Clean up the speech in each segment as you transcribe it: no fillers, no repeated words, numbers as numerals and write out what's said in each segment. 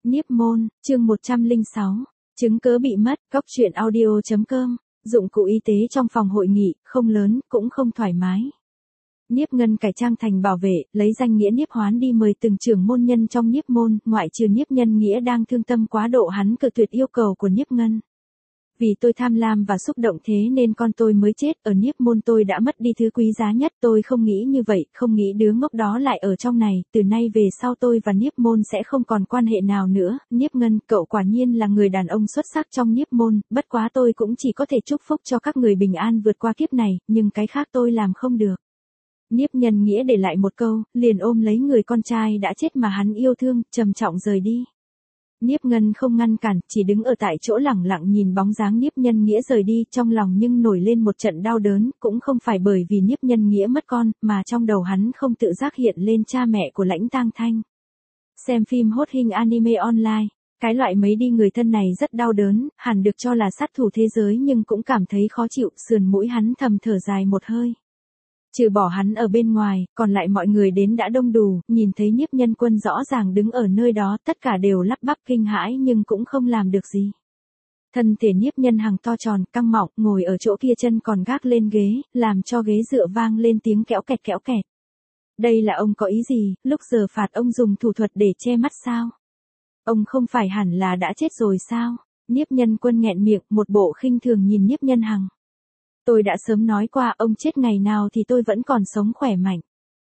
Niếp môn, chương 106. Chứng cớ bị mất, góc truyện audio.com. Dụng cụ y tế trong phòng hội nghị, không lớn, cũng không thoải mái. Niếp Ngân cải trang thành bảo vệ, lấy danh nghĩa Niếp Hoán đi mời từng trưởng môn nhân trong Niếp môn, ngoại trừ Niếp Nhân Nghĩa đang thương tâm quá độ hắn cự tuyệt yêu cầu của Niếp Ngân. Vì tôi tham lam và xúc động thế nên con tôi mới chết, ở Niếp môn tôi đã mất đi thứ quý giá nhất, tôi không nghĩ như vậy, không nghĩ đứa ngốc đó lại ở trong này, từ nay về sau tôi và Niếp môn sẽ không còn quan hệ nào nữa. Niếp Ngân, cậu quả nhiên là người đàn ông xuất sắc trong Niếp môn, bất quá tôi cũng chỉ có thể chúc phúc cho các người bình an vượt qua kiếp này, nhưng cái khác tôi làm không được. Niếp Nhân Nghĩa để lại một câu, liền ôm lấy người con trai đã chết mà hắn yêu thương, trầm trọng rời đi. Niếp Ngân không ngăn cản, chỉ đứng ở tại chỗ lẳng lặng nhìn bóng dáng Niếp Nhân Nghĩa rời đi, trong lòng nhưng nổi lên một trận đau đớn, cũng không phải bởi vì Niếp Nhân Nghĩa mất con, mà trong đầu hắn không tự giác hiện lên cha mẹ của Lãnh Tang Thanh. Xem phim hot hình anime online, cái loại mấy đi người thân này rất đau đớn, hẳn được cho là sát thủ thế giới nhưng cũng cảm thấy khó chịu, sườn mũi hắn thầm thở dài một hơi. Trừ bỏ hắn ở bên ngoài, còn lại mọi người đến đã đông đủ, nhìn thấy Niếp Nhân Quân rõ ràng đứng ở nơi đó, tất cả đều lắp bắp kinh hãi nhưng cũng không làm được gì. Thân thể Niếp Nhân Hằng to tròn, căng mọng, ngồi ở chỗ kia chân còn gác lên ghế, làm cho ghế dựa vang lên tiếng kéo kẹt kéo kẹt. Đây là ông có ý gì, lúc giờ phạt ông dùng thủ thuật để che mắt sao? Ông không phải hẳn là đã chết rồi sao? Niếp Nhân Quân nghẹn miệng, một bộ khinh thường nhìn Niếp Nhân Hằng. Tôi đã sớm nói qua ông chết ngày nào thì tôi vẫn còn sống khỏe mạnh.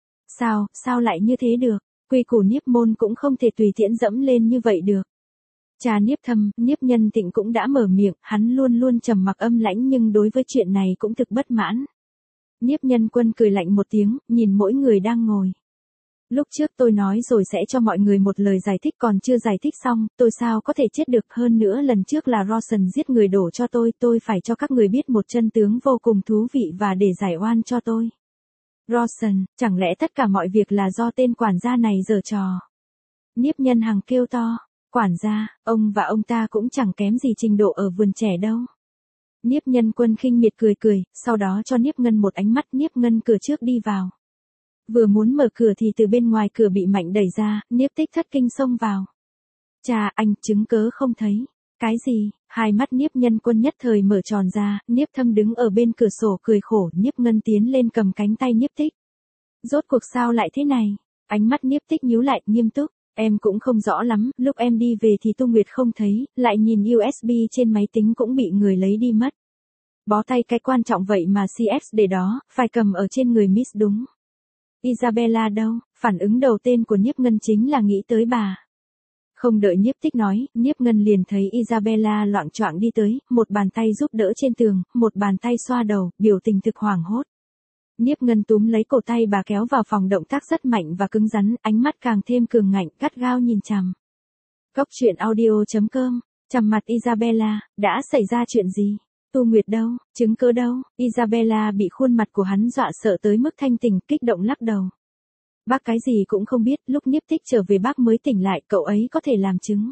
Sao lại như thế được, quy củ Niếp môn cũng không thể tùy tiện dẫm lên như vậy được. Cha Niếp Thâm, Niếp Nhân Tịnh cũng đã mở miệng, hắn luôn luôn trầm mặc âm lãnh nhưng đối với chuyện này cũng thực bất mãn. Niếp Nhân Quân cười lạnh một tiếng, nhìn mỗi người đang ngồi. Lúc trước tôi nói rồi sẽ cho mọi người một lời giải thích còn chưa giải thích xong, tôi sao có thể chết được, hơn nữa lần trước là Rawson giết người đổ cho tôi phải cho các người biết một chân tướng vô cùng thú vị và để giải oan cho tôi. Rawson, chẳng lẽ tất cả mọi việc là do tên quản gia này giở trò? Niếp Nhân Hằng kêu to, quản gia, ông và ông ta cũng chẳng kém gì trình độ ở vườn trẻ đâu. Niếp Nhân Quân khinh miệt cười, sau đó cho Niếp Ngân một ánh mắt, Niếp Ngân cửa trước đi vào. Vừa muốn mở cửa thì từ bên ngoài cửa bị mạnh đẩy ra, Niếp Tích thất kinh xông vào. Cha, anh, chứng cớ không thấy. Cái gì? Hai mắt Niếp Nhân Quân nhất thời mở tròn ra, Niếp Thâm đứng ở bên cửa sổ cười khổ, Niếp Ngân tiến lên cầm cánh tay Niếp Tích. Rốt cuộc sao lại thế này? Ánh mắt Niếp Tích nhíu lại, nghiêm túc. Em cũng không rõ lắm, lúc em đi về thì Tu Nguyệt không thấy, lại nhìn USB trên máy tính cũng bị người lấy đi mất. Bó tay cái quan trọng vậy mà CF để đó, phải cầm ở trên người Miss đúng. Isabella đâu? Phản ứng đầu tiên của Niếp Ngân chính là nghĩ tới bà. Không đợi Niếp Tích nói, Niếp Ngân liền thấy Isabella loạng choạng đi tới, một bàn tay giúp đỡ trên tường, một bàn tay xoa đầu, biểu tình thực hoảng hốt. Niếp Ngân túm lấy cổ tay bà kéo vào phòng, động tác rất mạnh và cứng rắn, ánh mắt càng thêm cường ngạnh, gắt gao nhìn chằm. Góc truyện audio.com. Chằm mặt Isabella, đã xảy ra chuyện gì? Tu Nguyệt đâu, chứng cớ đâu? Isabella bị khuôn mặt của hắn dọa sợ tới mức thanh tỉnh, kích động lắc đầu. Bác cái gì cũng không biết, lúc Niếp Tích trở về bác mới tỉnh lại, cậu ấy có thể làm chứng.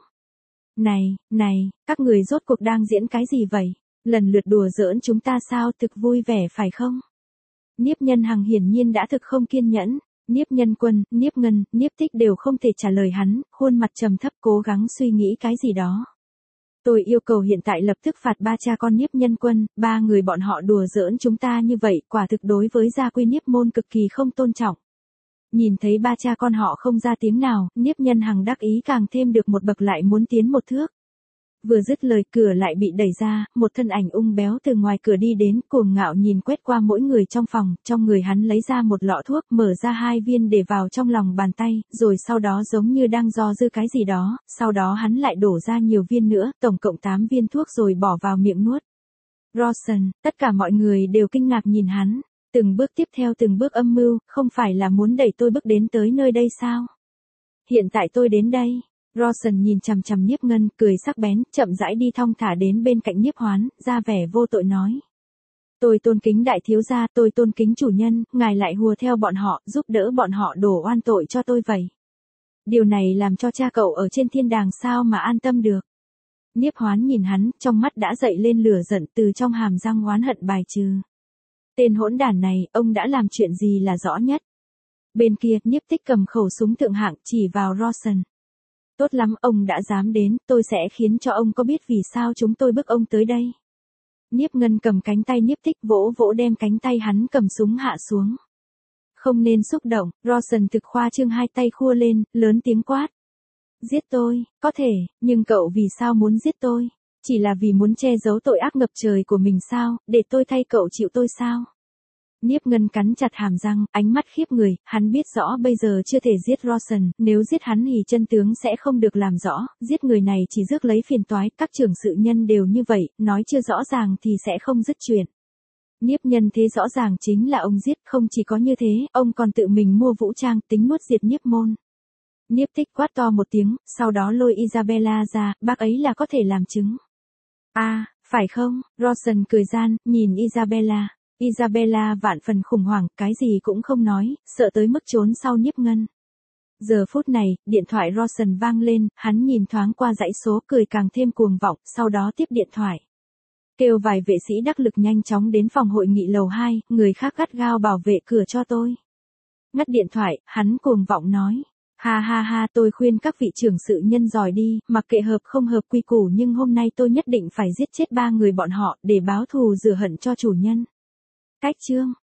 Này, các người rốt cuộc đang diễn cái gì vậy? Lần lượt đùa giỡn chúng ta sao, thực vui vẻ phải không? Niếp Nhân Hằng hiển nhiên đã thực không kiên nhẫn. Niếp Nhân Quân, Niếp Ngân, Niếp Tích đều không thể trả lời hắn, khuôn mặt trầm thấp cố gắng suy nghĩ cái gì đó. Tôi yêu cầu hiện tại lập tức phạt ba cha con Niếp Nhân Quân, ba người bọn họ đùa giỡn chúng ta như vậy, quả thực đối với gia quy Niếp môn cực kỳ không tôn trọng. Nhìn thấy ba cha con họ không ra tiếng nào, Niếp Nhân Hằng đắc ý càng thêm được một bậc, lại muốn tiến một thước. Vừa dứt lời cửa lại bị đẩy ra, một thân ảnh ung béo từ ngoài cửa đi đến, cuồng ngạo nhìn quét qua mỗi người trong phòng, trong người hắn lấy ra một lọ thuốc, mở ra 2 viên để vào trong lòng bàn tay, rồi sau đó giống như đang do dự cái gì đó, sau đó hắn lại đổ ra nhiều viên nữa, tổng cộng 8 viên thuốc rồi bỏ vào miệng nuốt. Rawson, tất cả mọi người đều kinh ngạc nhìn hắn, từng bước tiếp theo từng bước âm mưu, không phải là muốn đẩy tôi bước đến tới nơi đây sao? Hiện tại tôi đến đây. Rawson nhìn chằm chằm Niếp Ngân, cười sắc bén, chậm rãi đi thong thả đến bên cạnh Niếp Hoán, ra vẻ vô tội nói. Tôi tôn kính đại thiếu gia, tôi tôn kính chủ nhân, ngài lại hùa theo bọn họ, giúp đỡ bọn họ đổ oan tội cho tôi vậy. Điều này làm cho cha cậu ở trên thiên đàng sao mà an tâm được. Niếp Hoán nhìn hắn, trong mắt đã dậy lên lửa giận, từ trong hàm răng oán hận bài trừ. Tên hỗn đản này, ông đã làm chuyện gì là rõ nhất. Bên kia, Niếp Tích cầm khẩu súng thượng hạng chỉ vào Rawson. Tốt lắm, ông đã dám đến, tôi sẽ khiến cho ông có biết vì sao chúng tôi bức ông tới đây. Niếp Ngân cầm cánh tay Niếp Tích vỗ vỗ đem cánh tay hắn cầm súng hạ xuống. Không nên xúc động, Rawson thực khoa trương hai tay khua lên, lớn tiếng quát. Giết tôi, có thể, nhưng cậu vì sao muốn giết tôi? Chỉ là vì muốn che giấu tội ác ngập trời của mình sao, để tôi thay cậu chịu tôi sao? Niếp Ngân cắn chặt hàm răng, ánh mắt khiếp người, hắn biết rõ bây giờ chưa thể giết Rawson, nếu giết hắn thì chân tướng sẽ không được làm rõ, giết người này chỉ rước lấy phiền toái, các trưởng sự nhân đều như vậy, nói chưa rõ ràng thì sẽ không dứt chuyện. Niếp nhân thế rõ ràng chính là ông giết, không chỉ có như thế, ông còn tự mình mua vũ trang, tính nuốt diệt Niếp môn. Niếp Tích quát to một tiếng, sau đó lôi Isabella ra, bác ấy là có thể làm chứng. Phải không? Rawson cười gian, nhìn Isabella. Isabella vạn phần khủng hoảng, cái gì cũng không nói, sợ tới mức trốn sau Niếp Ngân. Giờ phút này, điện thoại Rawson vang lên, hắn nhìn thoáng qua dãy số cười càng thêm cuồng vọng, sau đó tiếp điện thoại. Kêu vài vệ sĩ đắc lực nhanh chóng đến phòng hội nghị lầu 2, người khác gắt gao bảo vệ cửa cho tôi. Ngắt điện thoại, hắn cuồng vọng nói. Ha ha ha, tôi khuyên các vị trưởng sự nhân giỏi đi, mặc kệ hợp không hợp quy củ, nhưng hôm nay tôi nhất định phải giết chết 3 người bọn họ, để báo thù rửa hận cho chủ nhân. Cách chương